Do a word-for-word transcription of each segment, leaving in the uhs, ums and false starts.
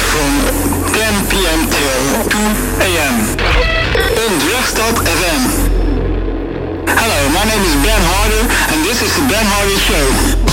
from ten p.m. till two a.m. on Drugstop F M. Hello, my name is Ben Harder and this is the Ben Harder Show.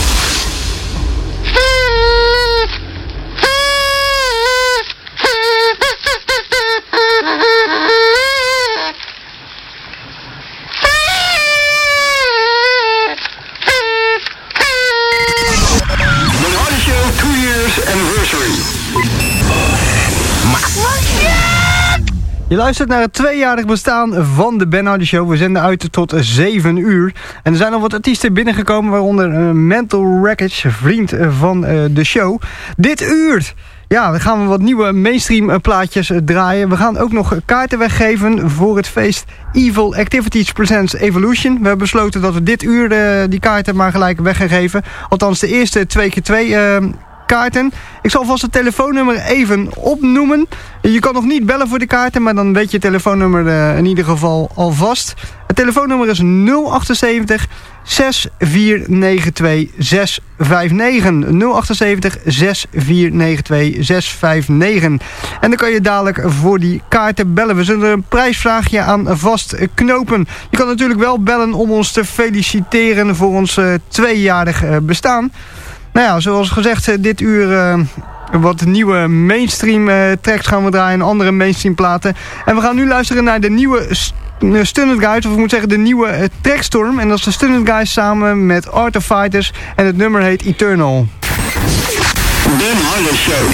Je luistert naar het tweejarig bestaan van de Ben Harder Show. We zenden uit tot zeven uur. En er zijn al wat artiesten binnengekomen, waaronder uh, Mental Wreckage, vriend uh, van uh, de show. Dit uur, ja, dan gaan we wat nieuwe mainstream uh, plaatjes uh, draaien. We gaan ook nog kaarten weggeven voor het feest Evil Activities Presents Evolution. We hebben besloten dat we dit uur uh, die kaarten maar gelijk weg gaan geven. Althans de eerste twee keer twee... Uh, kaarten. Ik zal vast het telefoonnummer even opnoemen. Je kan nog niet bellen voor de kaarten, maar dan weet je het telefoonnummer uh, in ieder geval alvast. Het telefoonnummer is nul achtenzeventig zes vier negen twee zes vijf negen. nul achtenzeventig zes vier negen twee zes vijf negen. En dan kan je dadelijk voor die kaarten bellen. We zullen er een prijsvraagje aan vastknopen. Je kan natuurlijk wel bellen om ons te feliciteren voor ons uh, tweejarig uh, bestaan. Nou ja, zoals gezegd, dit uur uh, wat nieuwe mainstream uh, tracks gaan we draaien. Andere mainstream platen. En we gaan nu luisteren naar de nieuwe st- uh, Stunned Guys. Of ik moet zeggen de nieuwe uh, Trackstorm. En dat is de Stunned Guys samen met Art of Fighters. En het nummer heet Eternal. Ben Harder Show.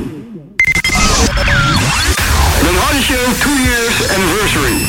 Ben Harder Show two years anniversary.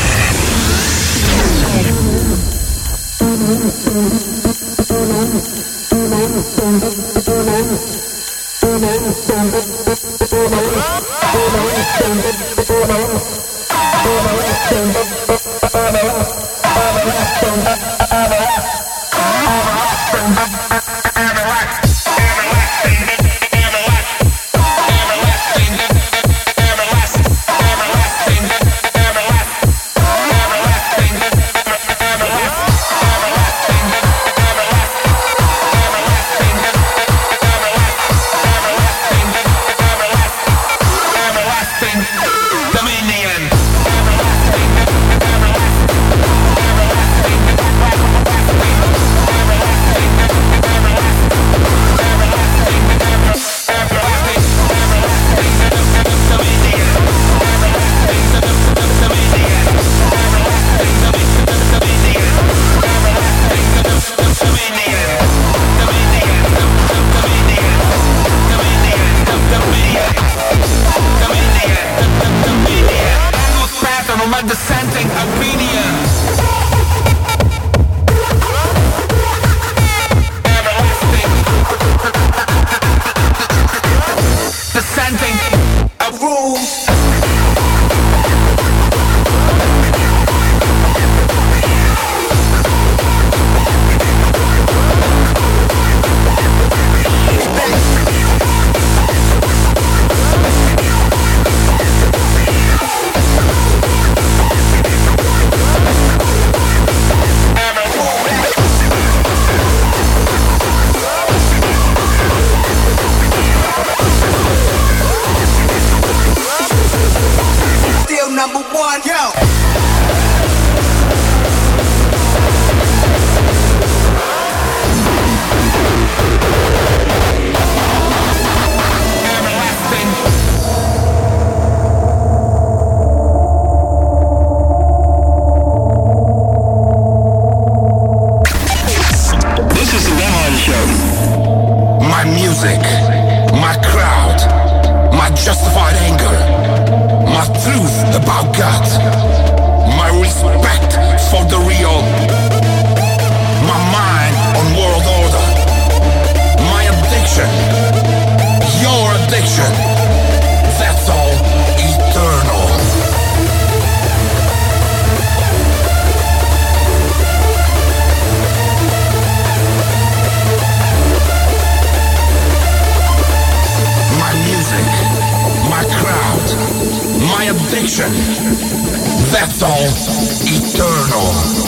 That's all. Eternal.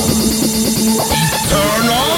Eternal.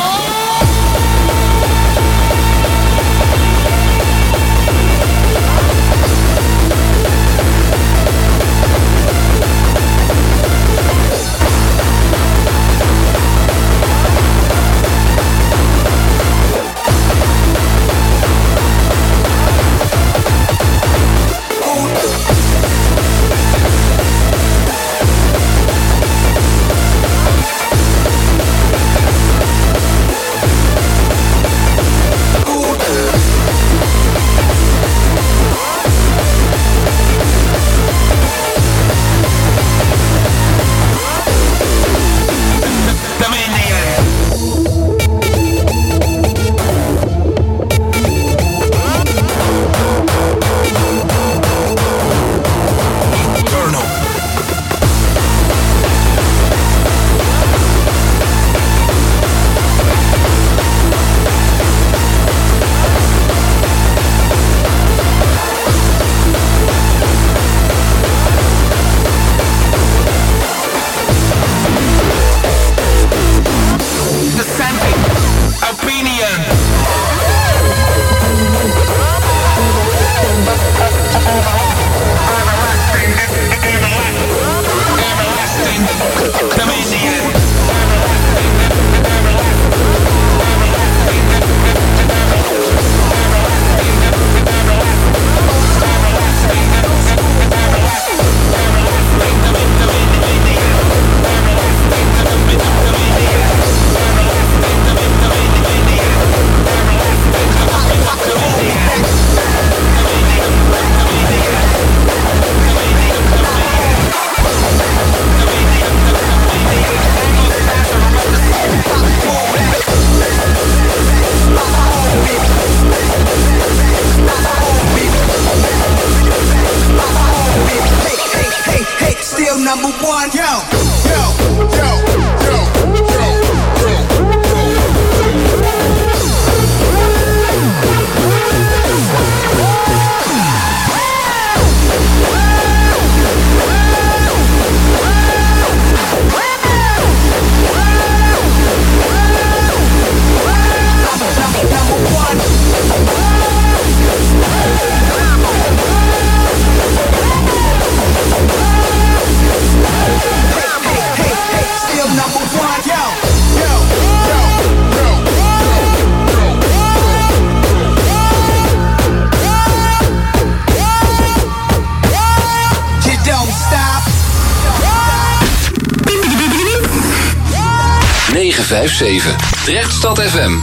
vijf zeven. Rechtstad F M.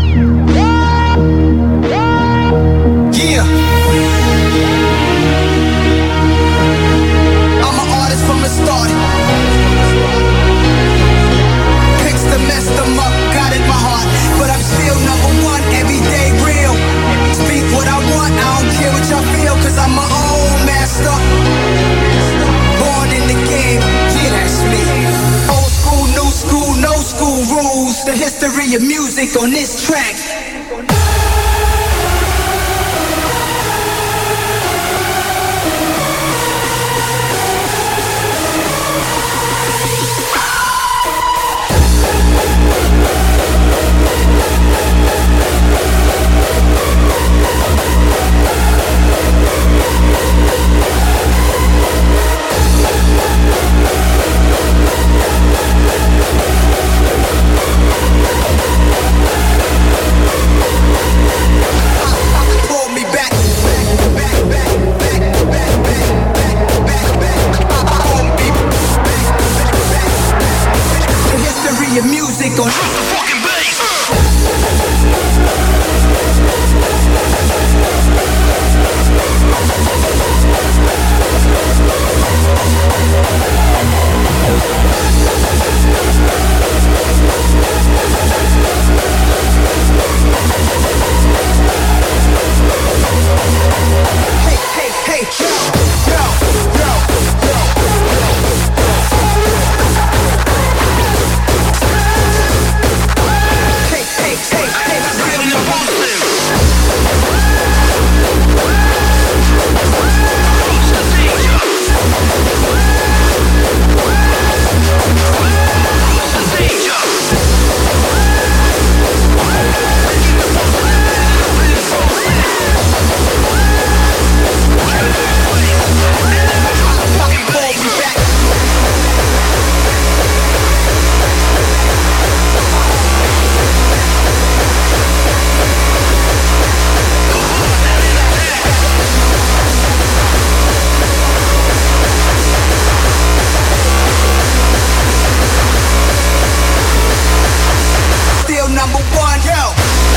Yeah. I'm an artist from the start. Picks to mess them up, got it my heart. But I'm still number one, everyday real. Speak what I want, I don't care what y'all feel, cause I'm my own master. Born in the game, yeah, that's me. Old school, new school, no school rules. The history of music on this track. Your music on the fucking bass. Hey, hey, hey, yo, yo, yo. Number one, yo.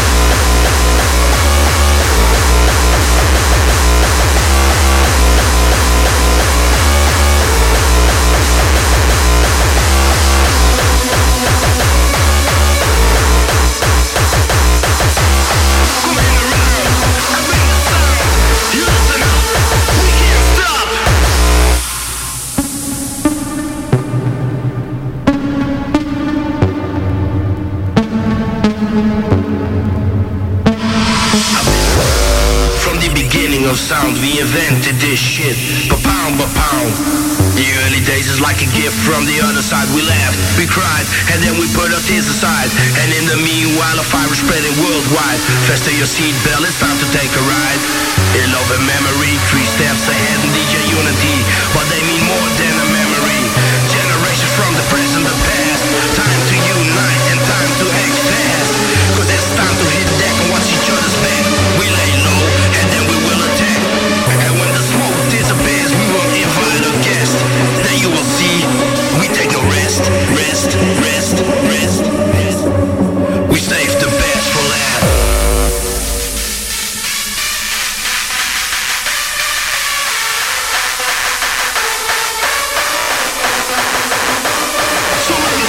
Of sound, we invented this shit, but pound, but pound. The early days is like a gift from the other side. We laughed, we cried, and then we put our tears aside. And in the meanwhile, a fire is spreading worldwide. Fasten your seatbelt, it's time to take a ride. In love and memory, three steps ahead in D J Unity, but they mean more than a memory. Generations from the present, the past. Time to unite and time to act fast. Cause it's time to hit deck and watch each other's back. We lay low, and then we will attack. And when the smoke disappears, we will invite a guest. Then you will see, we take no rest, rest, rest, rest, rest. We save the best for last. So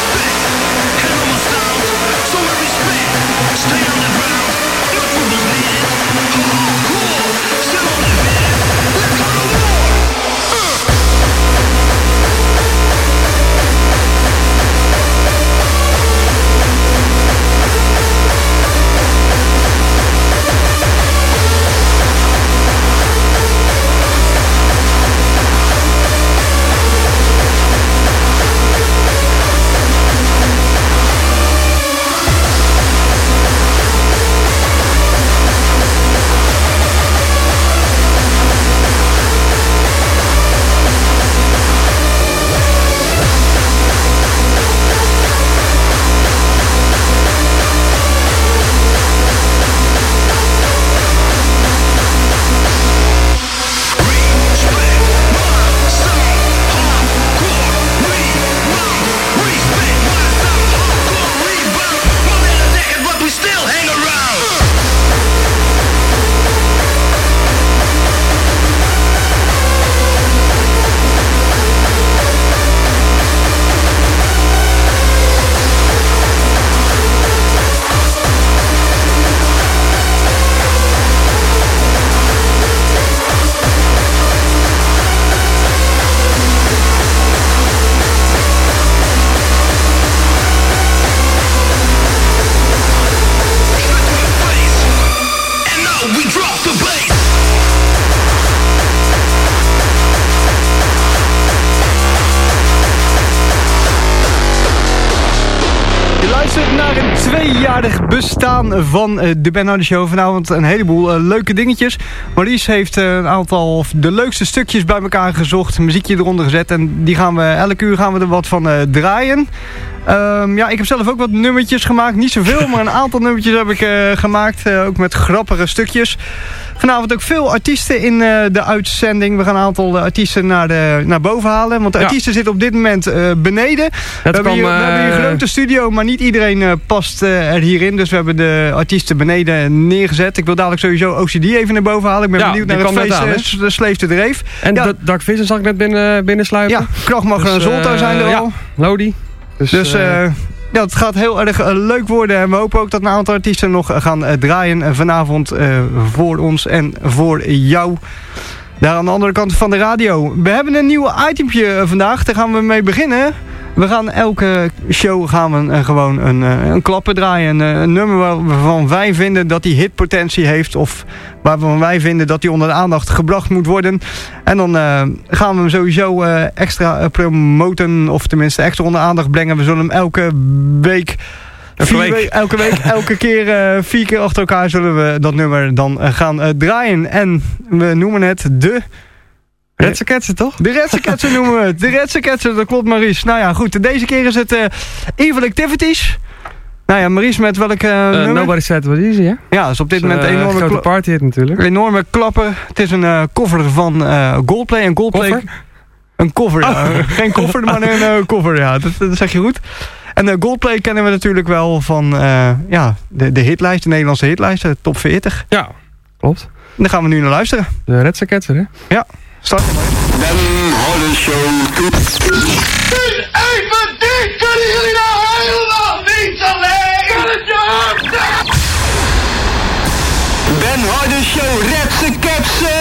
naar een tweejarig bestaan van uh, de Ben Hardy Show. Vanavond een heleboel uh, leuke dingetjes. Maurice heeft uh, een aantal of de leukste stukjes bij elkaar gezocht. Muziekje eronder gezet. En die gaan we, elke uur gaan we er wat van uh, draaien. Um, ja, ik heb zelf ook wat nummertjes gemaakt. Niet zoveel, maar een aantal nummertjes heb ik uh, gemaakt. Uh, ook met grappige stukjes. Vanavond ook veel artiesten in uh, de uitzending. We gaan een aantal uh, artiesten naar, de, naar boven halen. Want de ja. artiesten zitten op dit moment uh, beneden. We hebben, kwam, hier, we uh, hebben hier een grote studio, maar niet iedereen uh, past uh, er hierin. Dus we hebben de artiesten beneden neergezet. Ik wil dadelijk sowieso O C D even naar boven halen. Ik ben ja, benieuwd naar het feest uh, de Sleefde Dreef. En ja. Dark Vision zag ik net binnen, binnen sluipen. Ja, Krachtmacher en dus, Zolto uh, zijn er ja, al. Lodi. Dus... dus uh, Ja, het gaat heel erg uh, leuk worden en we hopen ook dat een aantal artiesten nog uh, gaan uh, draaien uh, vanavond uh, voor ons en voor jou. Daar aan de andere kant van de radio. We hebben een nieuw itempje uh, vandaag, daar gaan we mee beginnen. We gaan elke show gaan we uh, gewoon een, uh, een klappen draaien. Een, uh, een nummer waarvan wij vinden dat die hitpotentie heeft. Of waarvan wij vinden dat die onder de aandacht gebracht moet worden. En dan uh, gaan we hem sowieso uh, extra uh, promoten. Of tenminste extra onder aandacht brengen. We zullen hem elke week... Elke week. week. Elke week, elke keer, uh, vier keer achter elkaar zullen we dat nummer dan uh, gaan uh, draaien. En we noemen het de... Redse Ketsen, toch? De Redse Ketsen noemen we het. De Redse Ketsen, dat klopt, Maurice. Nou ja, goed. Deze keer is het uh, Evil Activities. Nou ja, Maurice, met welk uh, uh, nummer? Nobody Said It Was Easy, hè? Ja, dus op dit dus, moment een uh, enorme... grote party hit natuurlijk. Een enorme klapper. Het is een uh, cover van uh, Goldplay. En Goldplay... Koffer? Een cover, ja. Oh. Geen koffer, maar een uh, cover, ja. Dat, dat zeg je goed. En uh, Goldplay kennen we natuurlijk wel van uh, ja, de, de hitlijst, de Nederlandse hitlijst, de top veertig. Ja, klopt. En daar gaan we nu naar luisteren. De Redse Ketsen, hè? Ja, start. Ben Hardy Show. Even dit kunnen jullie nou helemaal niet alleen! Ben Hardy Show, Redse Ketsen.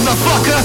motherfucker.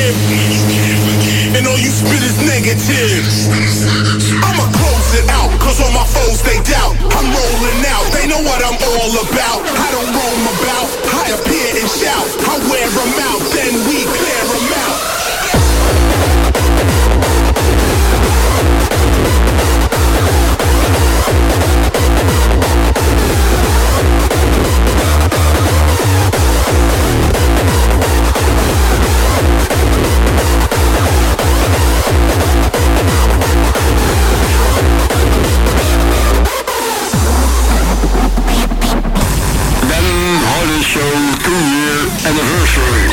give. And all you spit is negative. I'ma close it out, cause all my foes they doubt. I'm rolling out, they know what I'm all about. I don't roam about, I appear and shout. I wear them out, then we clear them out. Show two-year anniversary.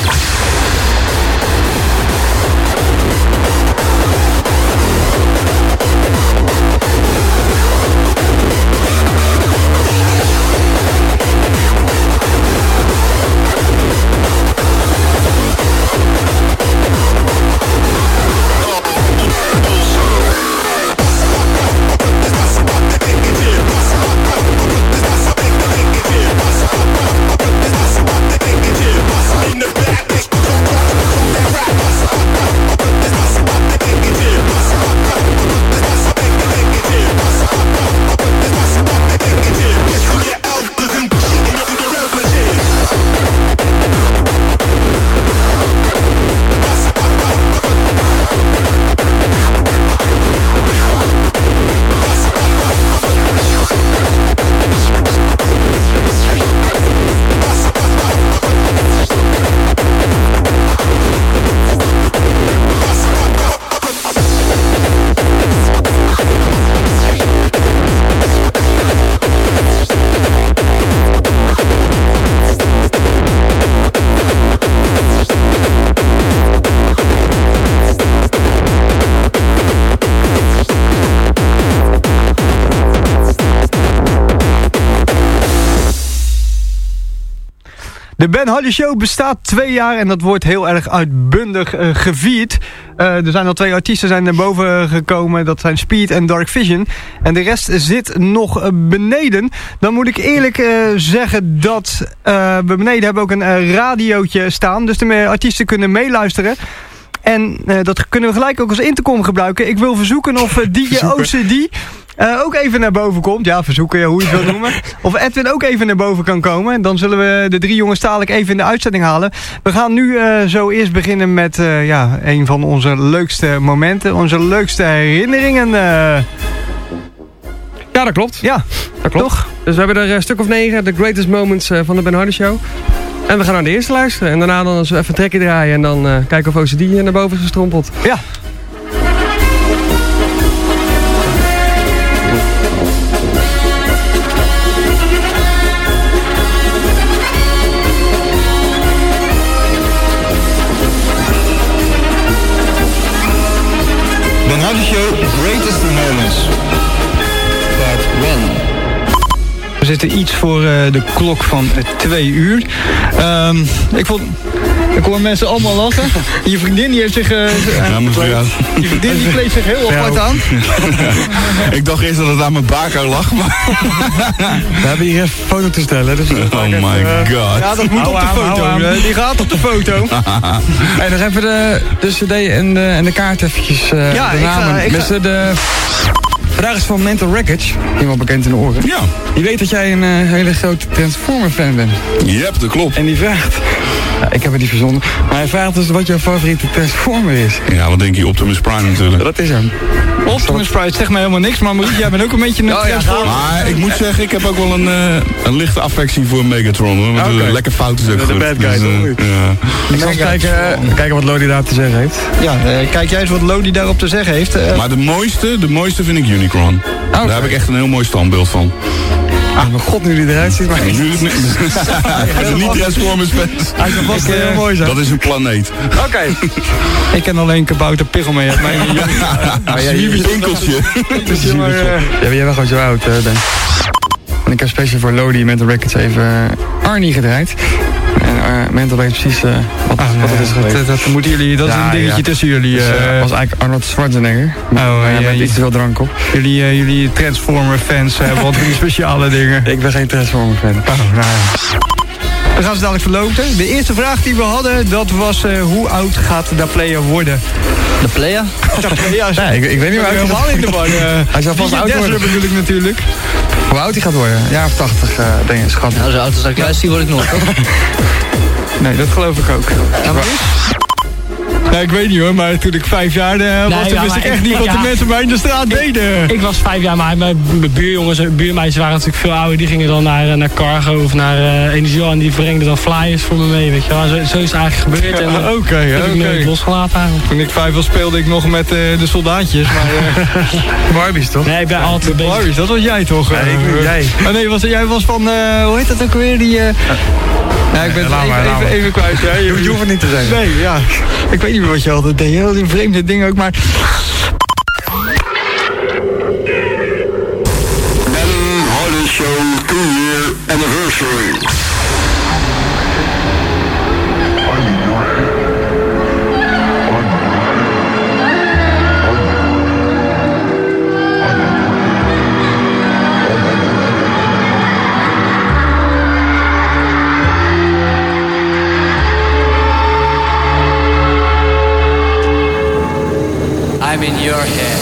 De Ben Hardy Show bestaat twee jaar en dat wordt heel erg uitbundig uh, gevierd. Uh, er zijn al twee artiesten zijn naar boven gekomen. Dat zijn Speed en Dark Vision. En de rest zit nog uh, beneden. Dan moet ik eerlijk uh, zeggen dat uh, we beneden hebben ook een uh, radiootje staan. Dus de artiesten kunnen meeluisteren. En uh, dat kunnen we gelijk ook als intercom gebruiken. Ik wil verzoeken of uh, D J O C D uh, ook even naar boven komt. Ja, verzoeken, ja, hoe je het wil noemen. Of Edwin ook even naar boven kan komen. Dan zullen we de drie jongens dadelijk even in de uitzending halen. We gaan nu uh, zo eerst beginnen met uh, ja, een van onze leukste momenten. Onze leukste herinneringen. Uh... Ja, dat klopt. Ja, dat klopt. Toch? Dus we hebben er een stuk of negen, de greatest moments uh, van de Ben Hardy Show. En we gaan naar de eerste luisteren. En daarna dan even een trekje draaien. En dan uh, kijken of O C D naar boven is gestrompeld. Ja. Ben Hardy Show, greatest moments. Part one. We zitten iets voor uh, de klok van uh, twee uur. Um, ik vond... Ik hoor mensen allemaal lachen. Je vriendin die heeft zich... Uh, ja, mevrouw. Je vriendin die kleedt zich heel apart aan. Ik dacht eerst dat het aan mijn baker lag, maar... We hebben hier even een foto te stellen. Dus oh my god. Ja, dat moet op de foto. Die gaat op de foto. Hey, nog even de, de cd en de, en de kaart eventjes. Uh, ja, de ik namen. ga... Ik ga... de... Vandaag is van Mental Wreckage, iemand bekend in de oren. Ja. Die weet dat jij een uh, hele grote Transformer-fan bent. Yep, dat klopt. En die vraagt... Ja, ik heb het niet verzonnen. Maar hij vraagt dus wat jouw favoriete Transformer is. Ja, wat denk je? Optimus Prime natuurlijk. Dat is hem. Optimus Prime zegt mij helemaal niks, maar Marietje, jij bent ook een beetje een oh, Transformer. Ja, maar ik moet zeggen, ik heb ook wel een, uh, een lichte affectie voor Megatron. Hoor. Want okay. Lekker fout is ook de goed. De bad guy, dus, uh, ja. Ik zal eens kijken, uh, kijken wat Lodi daar te zeggen heeft. Ja, uh, kijk jij eens wat Lodi daarop te zeggen heeft. Uh, maar de mooiste, de mooiste vind ik Unicron. Okay. Daar heb ik echt een heel mooi standbeeld van. Ah, mijn god, nu die eruit ziet. Maar nu, nu, nu, niet Transformers fans. Hij zou vast uh, heel mooi zijn. Dat is een planeet. Oké. Okay. Ik ken alleen Kabouter Piggelmee uit mijn winkeltje. Ja, jij bent gewoon zo oud, uh, Ben. En ik heb speciaal voor Lodi met de records even uh, Arnie gedraaid. En uh, Mental weet precies uh, wat, ah, wat het is geweest. Dat, dat, moeten jullie, dat ja, is een dingetje ja. tussen jullie. Het uh, uh, was eigenlijk Arnold Schwarzenegger. Oh, uh, ja, met iets te veel drank op. Jullie, uh, jullie Transformer fans hebben wat die speciale dingen. Ik ben geen Transformer fan. Oh, nou ja. We gaan ze dadelijk verloten. De eerste vraag die we hadden, dat was uh, hoe oud gaat de player worden? De player? De player. Ja, ik, ik weet niet hoe oud hij helemaal in de war. Uh, hij zou vast oud worden. bedoel ik natuurlijk. Hoe oud hij gaat worden? Ja, of tachtig, uh, denk ik, schat. Nou, zo oud als ik luister, word ik nooit, toch? Nee, dat geloof ik ook. Ja, maar Ja, ik weet niet hoor, maar toen ik vijf jaar uh, was, nee, toen ja, wist ik echt ik, niet wat ja, de mensen bij in de straat ik, deden. Ik was vijf jaar, maar mijn buurjongens en buurmeisjes waren natuurlijk veel ouder. Die gingen dan naar, naar Cargo of naar uh, Energiel en die brengden dan flyers voor me mee, weet je wel. Zo, zo is het eigenlijk gebeurd. Ja, en Oké, okay, heb okay. ik nooit losgelaten eigenlijk. Toen ik vijf was speelde ik nog met uh, de soldaatjes, maar... Uh, Barbies toch? Nee, ik ben altijd bezig. Barbies, dat was jij toch? Nee, ik ben jij. Oh nee, was, jij was van, uh, hoe heet dat ook weer, die... Uh, Ja, ik ben het even, even, even kwijt. Ja. Je, je hoeft het niet te zeggen. Nee, ja. Ik weet niet meer wat je altijd deed. Heel die vreemde dingen ook, maar... Ben Hardy Show two-year anniversary. I'm in your head.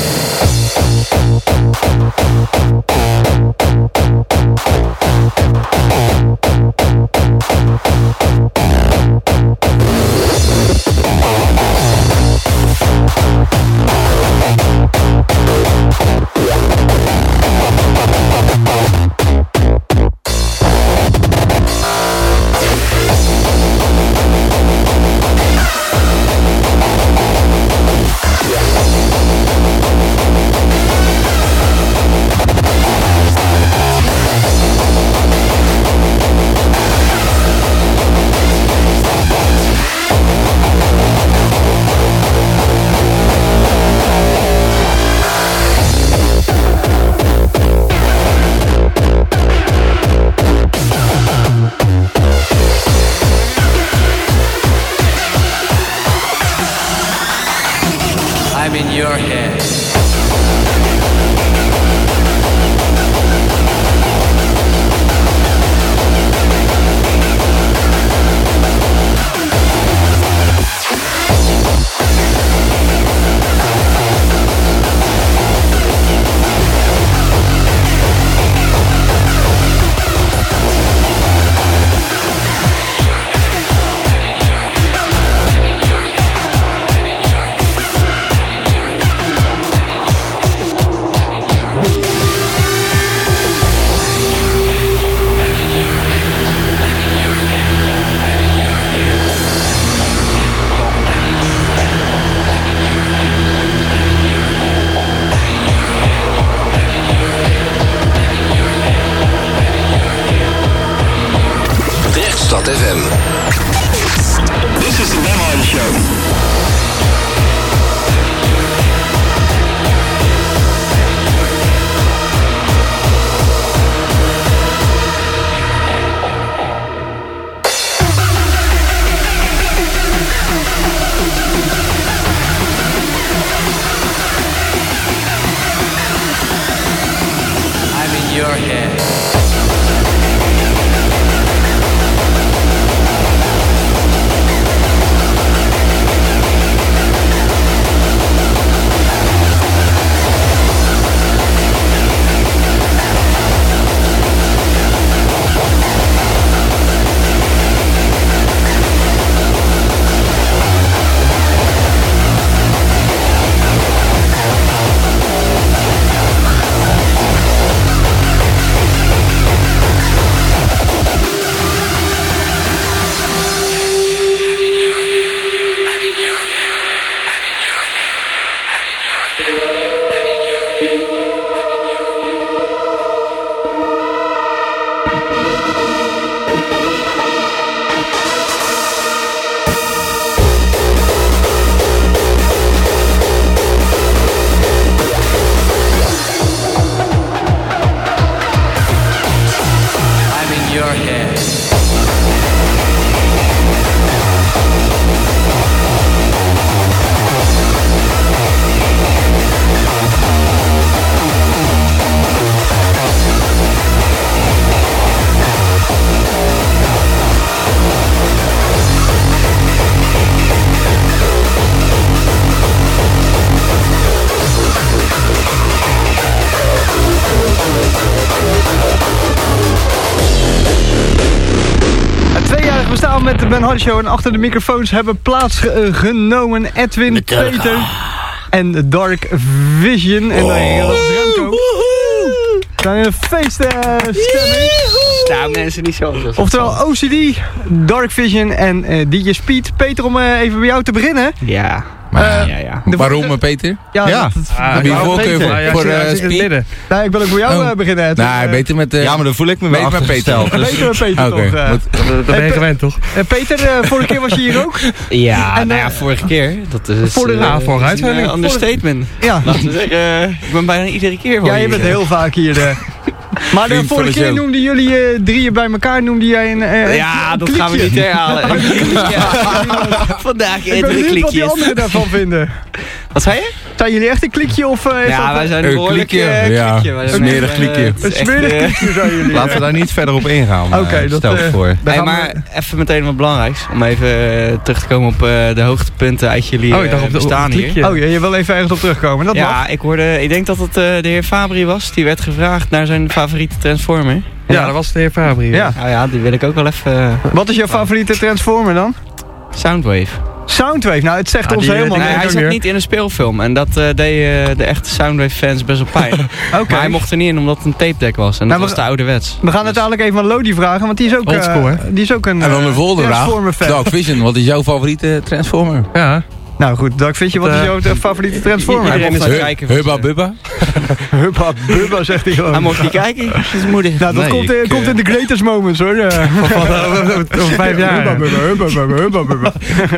Ben Hardy Show. En achter de microfoons hebben plaatsgenomen Edwin, Peter en Dark Vision. En dan dat is Remco. We zijn in een feeststemming. Nou, mensen niet zo. Oftewel O C D, Dark Vision en uh, D J Speed. Peter, om uh, even bij jou te beginnen. Ja. Maar, uh, ja, ja. Waarom, uh, Peter? Ja, ja. Dat, dat, ah, heb je voorkeur voor, ja, voor uh, Speed? Nee, ik wil ook bij jou uh, beginnen. Het, nee, uh, beter met... Uh, ja, maar dan voel ik me wel met Peter. Beter met Peter okay. toch. Uh. Dat ben je gewend, toch? Uh, Peter, uh, vorige keer was je hier ook. Ja, en, uh, nou ja, vorige keer. Dat is voor de uh, ja, vorige uitzending. Een understatement. Ja. Laten we zeggen, uh, ik ben bijna iedere keer wel Ja, je bent heel vaak hier. Uh. Maar de vorige keer noemden jullie uh, drieën bij elkaar, noemde jij een uh, Ja, een dat klikje. gaan we niet herhalen. ja. Vandaag eten we klikjes. Ik weet niet wat die anderen daarvan vinden. Wat zei je? Zijn jullie echt een klikje of uh, is ja, dat wij zijn een uh, behoorlijk klikje. Uh, ja, klikje. Een smerig klikje. Uh, een smerig klikje zijn jullie. Laten we daar niet verder op ingaan. Oké, okay, uh, dat stel uh, voor. Hey, maar we... even meteen wat belangrijks. Om even uh, terug te komen op uh, de hoogtepunten uit jullie uh, oh, ik dacht op de, bestaan op hier. Oh, ja, je wil even ergens op terugkomen. Dat ja, mag. ik hoorde, ik denk dat het uh, de heer Fabri was. Die werd gevraagd naar zijn favoriete Transformer. Ja, ja, dat was de heer Fabri. Ja. Nou ja, die wil ik ook wel even... Uh, wat is jouw favoriete Transformer dan? Soundwave. Soundwave, nou het zegt ja, ons die, helemaal nee, niks. Hij zat niet in een speelfilm en dat uh, deed uh, de echte Soundwave fans best wel pijn. Okay. Maar hij mocht er niet in omdat het een tape deck was en dat nou, was de ouderwets. We gaan dus. uiteindelijk even aan Lodi vragen, want die is ook, uh, die is ook een en dan de volgende Transformer fan. Dark Vision, wat is jouw favoriete Transformer? Ja. Nou goed, Dark Vision, wat is jouw uh, favoriete Transformer? Hij mocht He, kijken. Hubba Bubba? Hubba Bubba, zegt hij gewoon. Hij mocht niet kijken, dat is moedig. Nou, dat nee, komt, ik, komt in de greatest moments hoor. Over vijf jaar. Hubba Bubba, Hubba Bubba, Hubba Bubba.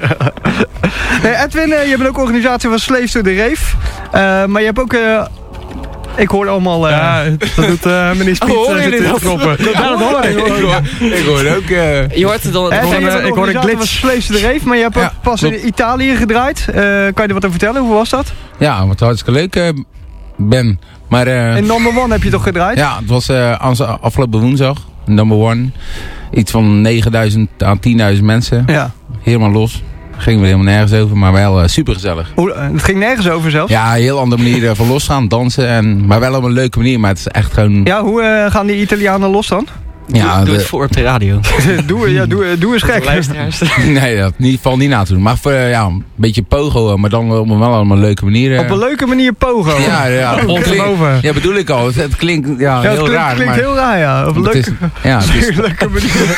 Nee, Edwin, uh, je bent ook organisatie van Slaves to the Rave. Uh, maar je hebt ook... Uh, ik hoor allemaal... Uh, ja, dat doet uh, meneer Spiet. Oh, hoor je dit? Knoppen. Ja, dat hoor ik. Ik hoor ook... Uh, je hoort het dan... Uh, hoor, uh, ik hoor een glitch. Van Slaves to the Rave, maar je hebt ook ja, pas klopt. in Italië gedraaid. Uh, kan je er wat over vertellen? Hoe was dat? Ja, wat hartstikke leuk, uh, Ben. Maar, uh, in Number One heb je toch gedraaid? Ja, het was uh, afgelopen woensdag. Number One. Iets van negenduizend à tienduizend mensen. Ja. Helemaal los. Gingen we helemaal nergens over, maar wel uh, super gezellig. Hoe, uh, het ging nergens over zelfs? Ja, een heel andere manier uh, van losgaan, dansen. En, maar wel op een leuke manier, maar het is echt gewoon... Ja, hoe uh, gaan die Italianen los dan? Ja, doe, doe de... het voor op de radio. doe, ja, doe, doe eens gek. Nee, dat niet, valt niet na te doen. Maar voor, uh, ja, een beetje pogo, maar dan op een wel op een leuke manier. Uh... Op een leuke manier pogo? Ja, ja. Oh, klink, ja, bedoel ik al. Het, het klinkt ja, ja, het heel klink, raar. klinkt maar... heel raar, ja. Op een leuke, is, ja, het is... leuke manier.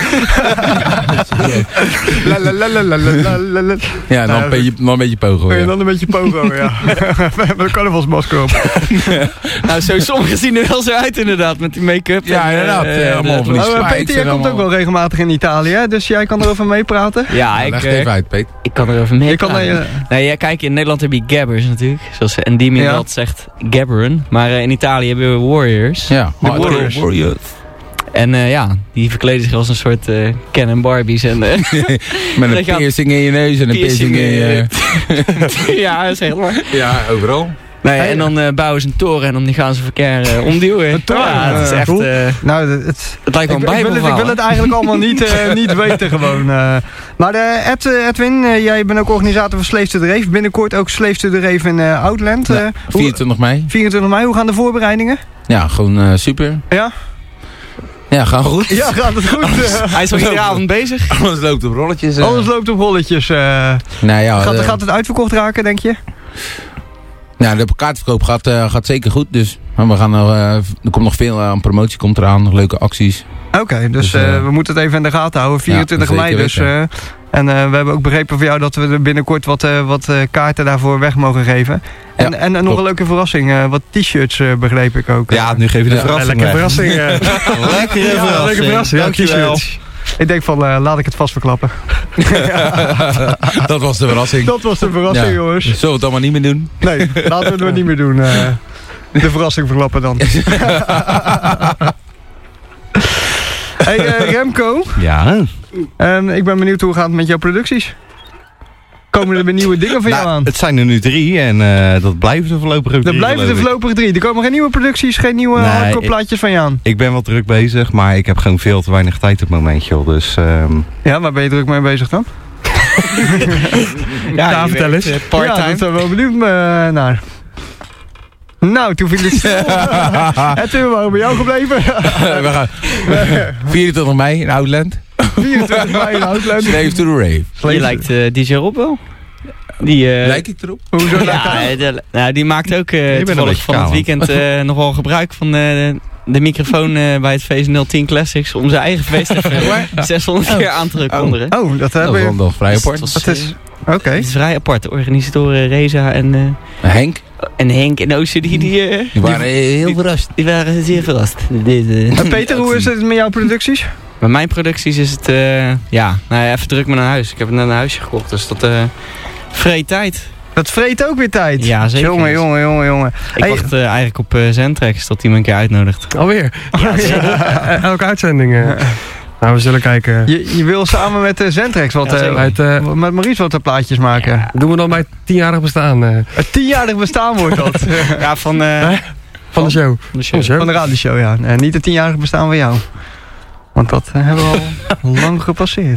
la, la, la, la, la, la, la. Ja, dan, uh, een beetje, dan een beetje pogo. Ja. Dan een beetje pogo, ja. We hebben een carnavalsmasker op. Nou, zo sommigen zien er wel zo uit inderdaad, met die make-up. Ja, en, inderdaad. Uh, uh, allemaal van die oh, Peter, jij komt ook wel regelmatig in Italië, hè? Dus jij kan erover meepraten. Ja, ja, ik, leg uh, even uit, Peter. Ik kan erover meepraten. Uh, nee, ja, kijk, in Nederland heb je gabbers natuurlijk. Zoals Endymion ja. dat zegt, gabberen. Maar uh, in Italië hebben we warriors. Ja, de warriors. warriors. En uh, ja, die verkleden zich als een soort uh, Ken en Barbies. En, uh, met een piercing in je neus en een piercing, piercing in je... ja, zeg maar. Ja, overal. Nee, en dan uh, bouwen ze een toren en dan gaan ze verkeer uh, omduwen. Een toren? Ja, het is echt... Uh, nou, het, het lijkt wel een bijbelverhaal. Ik wil het, ik wil het eigenlijk allemaal niet, uh, niet weten gewoon. Uh. Maar uh, Ed, Edwin, uh, jij bent ook organisator van Slaves to the Rave. Binnenkort ook Slaves to the Rave in uh, Outland. Uh, ja, vierentwintig mei. vierentwintig mei, hoe gaan de voorbereidingen? Ja, gewoon uh, super. Ja? Ja, gaat goed. Ja, gaat het goed. Alles, hij is al iedere avond bezig. Alles loopt op rolletjes. Uh. Alles loopt op rolletjes. Uh. Nou ja, gaat, uh, gaat het uitverkocht raken, denk je? Nou, de kaartverkoop gaat, uh, gaat zeker goed. Dus maar we gaan nog, uh, er komt nog veel aan uh, promotie komt eraan. Nog leuke acties. Oké, okay, dus, dus uh, we moeten het even in de gaten houden. vierentwintig mei dus. Uh, en uh, we hebben ook begrepen van jou dat we er binnenkort wat, uh, wat uh, kaarten daarvoor weg mogen geven. En, ja, en, en nog een leuke verrassing. Uh, wat t-shirts uh, begreep ik ook. Ja, nu geef je de ja, verrassing Lekker verrassing. Uh. Lekkere ja, verrassing. Lekker verrassing. Ja, t-shirts. Ik denk van, uh, laat ik het vast verklappen. Dat was de verrassing. Dat was de verrassing, ja. jongens. Zullen we het allemaal niet meer doen? Nee, laten we het maar niet meer doen. Uh, de verrassing verklappen dan. Hey uh, Remco. Ja? Um, ik ben benieuwd hoe gaat het met jouw producties? Komen er weer nieuwe dingen van nou, jou aan? Het zijn er nu drie en uh, dat blijven er voorlopig ook er drie. Er blijven er voorlopig drie. Er komen geen nieuwe producties, geen nieuwe nee, hardcore plaatjes van je aan. Ik ben wel druk bezig, maar ik heb gewoon veel te weinig tijd op het moment, joh. Dus, um... ja, waar ben je druk mee bezig dan? ja, ja vertel eens. Part-time. Ja, dat zijn we wel benieuwd uh, naar. Nou, toen viel het stil. En toen waren we bij jou gebleven. We gaan vierentwintig mei in Outland. vierentwintig mei in Houtland. Slave to the rave. Je lijkt uh, D J Rob wel. Die, uh, Lijk ik erop? Hoezo lijkt ja, de, nou, die maakt ook uh, toevallig van het weekend uh, nog wel gebruik van uh, de microfoon uh, bij het feest nul tien Classics om zijn eigen feest even zeshonderd keer aan te kondigen. Oh, oh, dat hebben we. Dat is wel vrij apart. Dus dat is, Oké. Okay. Het is vrij apart. De organisatoren Reza en... Uh, Henk? En Henk en Oosje, die... Die, uh, die waren die, heel verrast. Die waren zeer verrast. Dit, uh, en Peter, hoe is het met jouw producties? Bij mijn producties is het... Uh, ja, nou ja, even druk met een huis. Ik heb net een huisje gekocht, dus dat... Uh, vreet tijd. Dat vreet ook weer tijd. Ja, zeker. Jongen, jongen, jongen, jongen. Ik hey. wacht uh, eigenlijk op uh, Zentrex tot hij me een keer uitnodigt. Alweer? Ja, ja. Elke uitzending. Uh. Nou, we zullen kijken. Je, je wil samen met uh, Zentrex wat, ja, uh, met, uh, met Maurice wat uh, plaatjes maken. Ja. Doen we dan bij het tienjarig bestaan. Uh. Het tienjarig bestaan wordt dat. Ja, van, uh, van, van de show. Van de, show. Van de radioshow, ja. Uh, niet het tienjarig bestaan van jou. Want dat uh, hebben we al lang gepasseerd.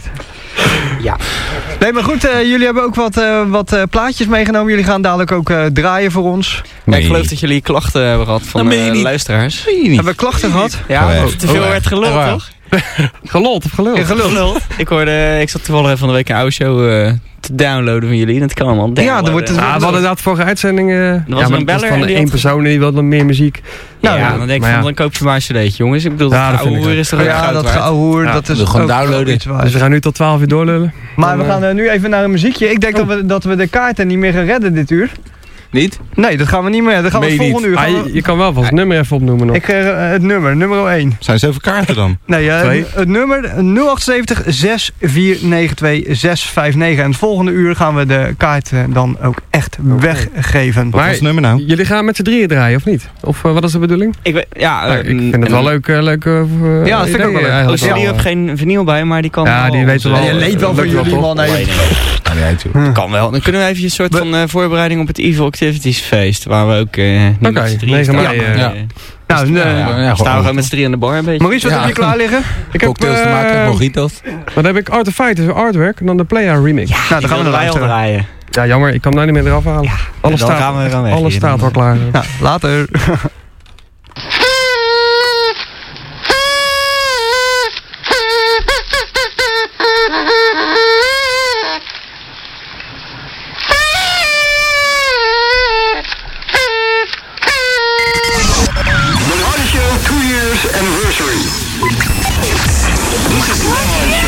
Ja. Nee, maar goed, uh, jullie hebben ook wat, uh, wat uh, plaatjes meegenomen. Jullie gaan dadelijk ook uh, draaien voor ons. Nee. Ik geloof dat jullie klachten hebben gehad van uh, luisteraars. Hebben we klachten gehad? Ja, oh, te veel oh, werd geluld, oh, toch? Geluld of geluld? Ja, geluld. ik hoorde, ik zat toevallig van de week een oude show uh, te downloaden van jullie. Dat kan allemaal. Ja, er wordt ah, we hadden inderdaad vorige uitzending. Uh, er was ja, een beller van één persoon die wilde meer muziek. Nou, ja, ja, dan denk ik van, ja. dan koop je maar een cd'tje, jongens. Ik bedoel, ja, dat ouwehoer is toch ook ja, dat ouwehoer, ja. dat is we gewoon downloaden. Dus we gaan nu tot twaalf uur doorlullen. Maar dan, we gaan uh, nu even naar een muziekje. Ik denk oh. dat, we, dat we de kaarten niet meer gaan redden dit uur. Niet? Nee, dat gaan we niet meer. Dat gaan we het volgende uur. Ah, je, je kan wel van het nummer even opnoemen nog. Ik, uh, het nummer, nummer één. Zijn zoveel kaarten dan? Nee, uh, het nummer nul acht zeven zes vier negen twee zes vijf negen. En het volgende uur gaan we de kaarten dan ook echt okay. weggeven. Wat is het nummer nou? Jullie gaan met z'n drieën draaien, of niet? Of uh, wat is de bedoeling? Ik, weet, ja, uh, nou, ik vind het wel leuk. Uh, leuk uh, ja, dat vind ik ook wel leuk. Dus jullie hebben geen vinyl bij, maar die kan ja, wel. die weten wel. Ja, je leed wel van jullie, man. Nee. Dat kan wel. Dan kunnen we even een soort van uh, voorbereiding op het Evil Activities feest. Waar we ook uh, niet okay, met z'n drieën staan. mei, uh, ja. Nou, dus, uh, ja, ja, staan we gewoon met z'n drieën aan de bar een beetje. Maurice, wat ja. heb je klaar liggen? Ik heb cocktails te maken, mojitos. Dan heb ik Art of Fight, dus artwork. En dan de Playa remix. Ja, nou, dan gaan we erbij al draaien. Ja, jammer. Ik kan daar niet meer eraf halen. Ja, alles staat, gaan we weg, alles staat al klaar. Ja, later. Anniversary. This is the